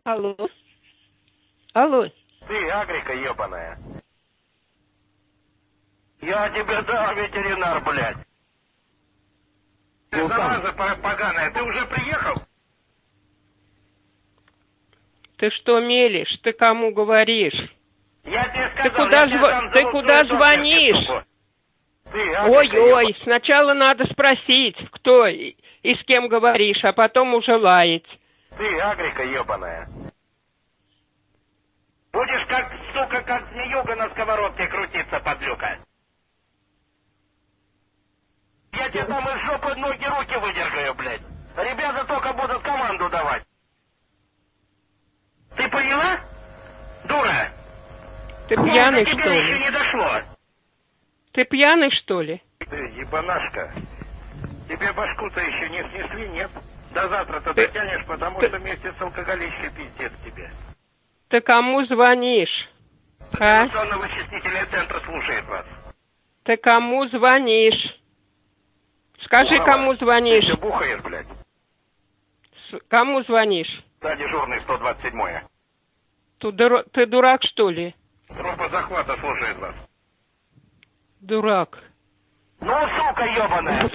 Алло. Алло. Ты, Агрика ебаная. Я тебе дал, ветеринар, блядь. Ты зараза поганая, ты уже приехал? Ты что мелешь? Ты кому говоришь? Я тебе сказал, Ты куда звонишь? Ой-ой, сначала надо спросить, кто и с кем говоришь, а потом уже лаять. Ты, Агрика ебаная. Будешь как, сука, как змеюга на сковородке крутиться, подлюка. Я тебе там из жопы ноги руки выдергаю, блядь. Ребята только будут команду давать. Ты поняла? Дура. Ты пьяный, что ли? Еще не дошло. Ты пьяный, что ли? Ты ебанашка. Тебе башку-то еще не снесли, нет? До завтра-то дотянешь, потому что вместе с алкоголичкой пиздец тебе. Ты кому звонишь? А? Информационно-вычислительный центр слушает вас. Ты кому звонишь? Скажи, кому звонишь? Ты бухаешь, блядь. Кому звонишь? Да, дежурный 127-е. Ты дурак, что ли? Группа захвата слушает вас. Дурак. Ну, сука ебаная!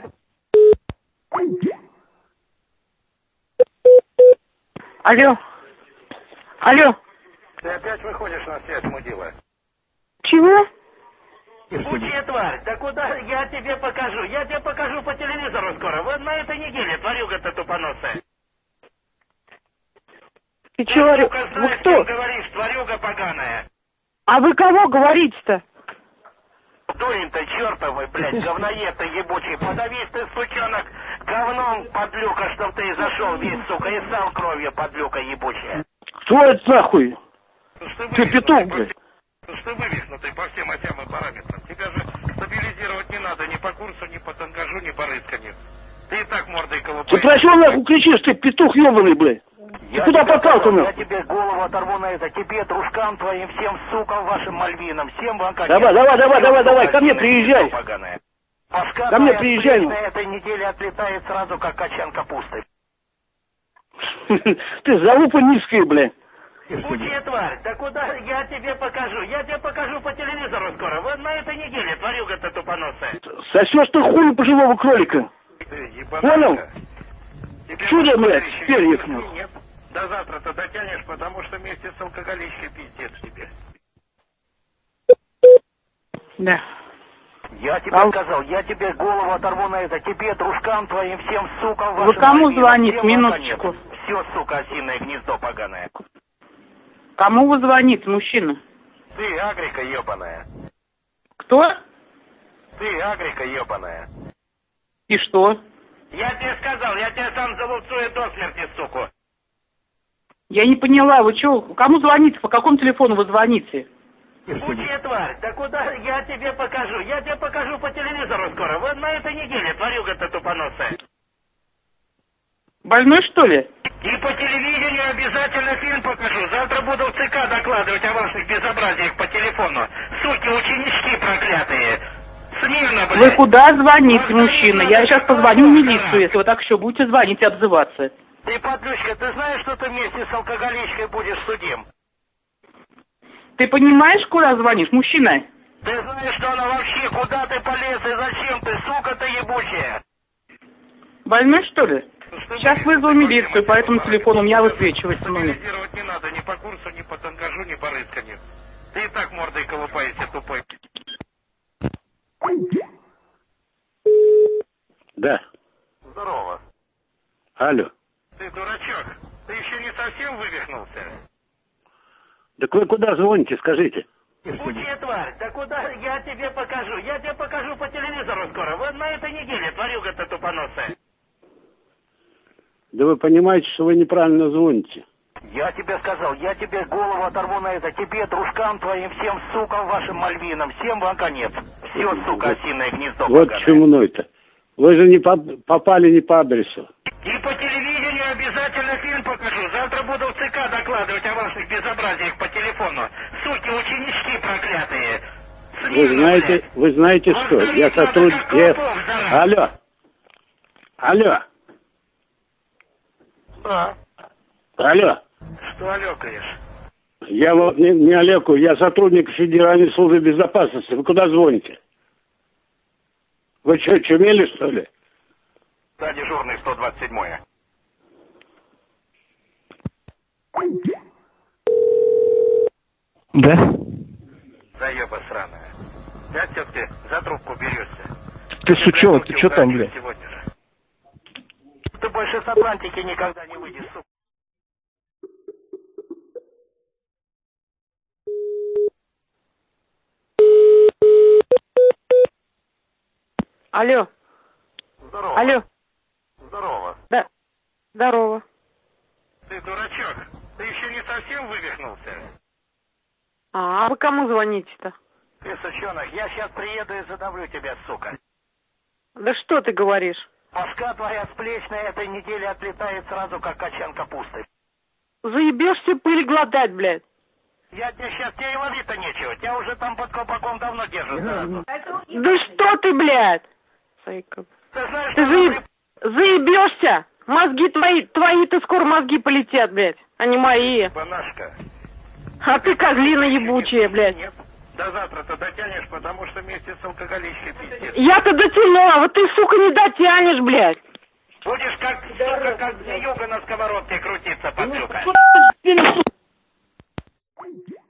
Алло. Алло. Ты опять выходишь на связь, мудила? Чего? Ебучая тварь, да куда я тебе покажу? Я тебе покажу по телевизору скоро. Вот на этой неделе, тварюга-то тупоносая. Ты чего? Вы кто? Говоришь, тварюга поганая. А вы кого говорите-то? Дурень-то чертовый, блядь, говноед-то ебучий. Подавись ты, сучонок, говном, подлюка, чтоб ты и зашел весь, сука, и сал кровью, подлюка ебучая. Что это нахуй? Ты петух, блядь. Ты вывихнутый по всем осям и параметрам. Тебя же стабилизировать не надо ни по курсу, ни по тангажу, ни по рысканию. Ты и так мордой колупаешь. Ты про что нахуй кричишь, ты петух ебаный, блядь? Ты куда попал-то, нахуй? Я тебе голову оторву на это, тебе, дружкам твоим, всем сукам вашим мальвинам, всем вам конец. Давай, ко мне приезжай. Ко мне приезжай. На этой неделе отлетает сразу, как качан капусты. Ты залупа низкая, блядь. Ебучая тварь, да куда я тебе покажу? Я тебе покажу по телевизору скоро. Вот на этой неделе, тварюга-то тупоносая. Сосешь ты хуй пожилого кролика. Понял? Чудо, блядь, перьев. Нет. До завтра-то дотянешь, потому что вместе с алкоголичкой пиздец тебе. Да. Я тебе сказал, я тебе голову оторву на это, тебе, дружкам твоим, всем сукам вашим. Вы кому звоните? Минуточку. Все, сука, осиное гнездо поганое. Кому вы звоните, мужчина? Ты, Агрика ебаная. Кто? Ты, Агрика ебаная. И что? Я тебе сказал, я тебя сам залупцую до смерти, суку. Я не поняла, вы что? Кому звоните? По какому телефону вы звоните? Ебучая тварь, да куда я тебе покажу? Я тебе покажу по телевизору скоро. Вот на этой неделе, тварюга-то тупоносая. Больной, что ли? И по телевидению обязательно фильм покажу. Завтра буду в ЦК докладывать о ваших безобразиях по телефону. Суки, ученички проклятые. Смирно, блядь. Вы куда звоните, мужчина? Я сейчас позвоню в милицию, если вы так еще будете звонить и обзываться. Ты, подлючка, ты знаешь, что ты вместе с алкоголичкой будешь судим? Ты понимаешь, куда звонишь, мужчина? Ты знаешь, что она вообще, куда ты полез и зачем ты, сука ты ебучая? Больной, что ли? Сейчас вызову милицию, по этому телефону у меня высвечивается номер. Стабилизировать не надо ни по курсу, ни по тангажу, ни по рысканию. Ты и так мордой колупаешься, тупой. Да. Здорово. Алло. Ты дурачок, ты еще не совсем вывихнулся? Так вы куда звоните, скажите? Ебучая тварь, да куда я тебе покажу? Я тебе покажу по телевизору скоро. Вот на этой неделе, тварюга-то тупоносая. Да вы понимаете, что вы неправильно звоните. Я тебе сказал, я тебе голову оторву на это, тебе, дружкам твоим, всем сукам вашим мальвинам, всем вам конец. Все, сука, осиное гнездо. Вот чему-то. Вы же не попали не по адресу. И по телевидению обязательно фильм покажу. Завтра буду в ЦК докладывать о ваших безобразиях по телефону. Суки, ученички проклятые. Смирно, вы знаете что? Я сотрудник... Алло. Алло. А? Алло. Что алекаешь? Я вот не Олегу, я сотрудник Федеральной службы безопасности. Вы куда звоните? Вы что, чумели, что ли? Да, дежурный 127-е. Да? Заеба сраная. Да, все-таки за трубку берешься. Ты сучонок, ты что там, блядь? Сегодня же. Ты больше с Атлантики никогда не выйдешь, сука. Алло. Здорово. Алло. Здорово. Да. Здорово. Ты дурачок. Ты еще не совсем вывихнулся. А вы кому звоните-то? Ты, сучонок, я сейчас приеду и задавлю тебя, сука. Да что ты говоришь? Башка твоя с плеч на этой неделе отлетает сразу, как качан капусты. Заебешься пыль глотать, блядь. Я тебе сейчас, тебе и ловить-то нечего. Тебя уже там под колпаком давно держат. Да что ты, блядь? Сайка. Ты знаешь, Ты что... заебешься? Мозги твои-то скоро мозги полетят, блядь, а не мои. Банашка. А ты козлина ебучая, блядь. Нет. До завтра-то дотянешь, потому что вместе с алкоголичкой пиздец. Я-то дотяну, а вот ты, сука, не дотянешь, блядь. Будешь как, сука, как змеюга на сковородке крутиться, подлюка.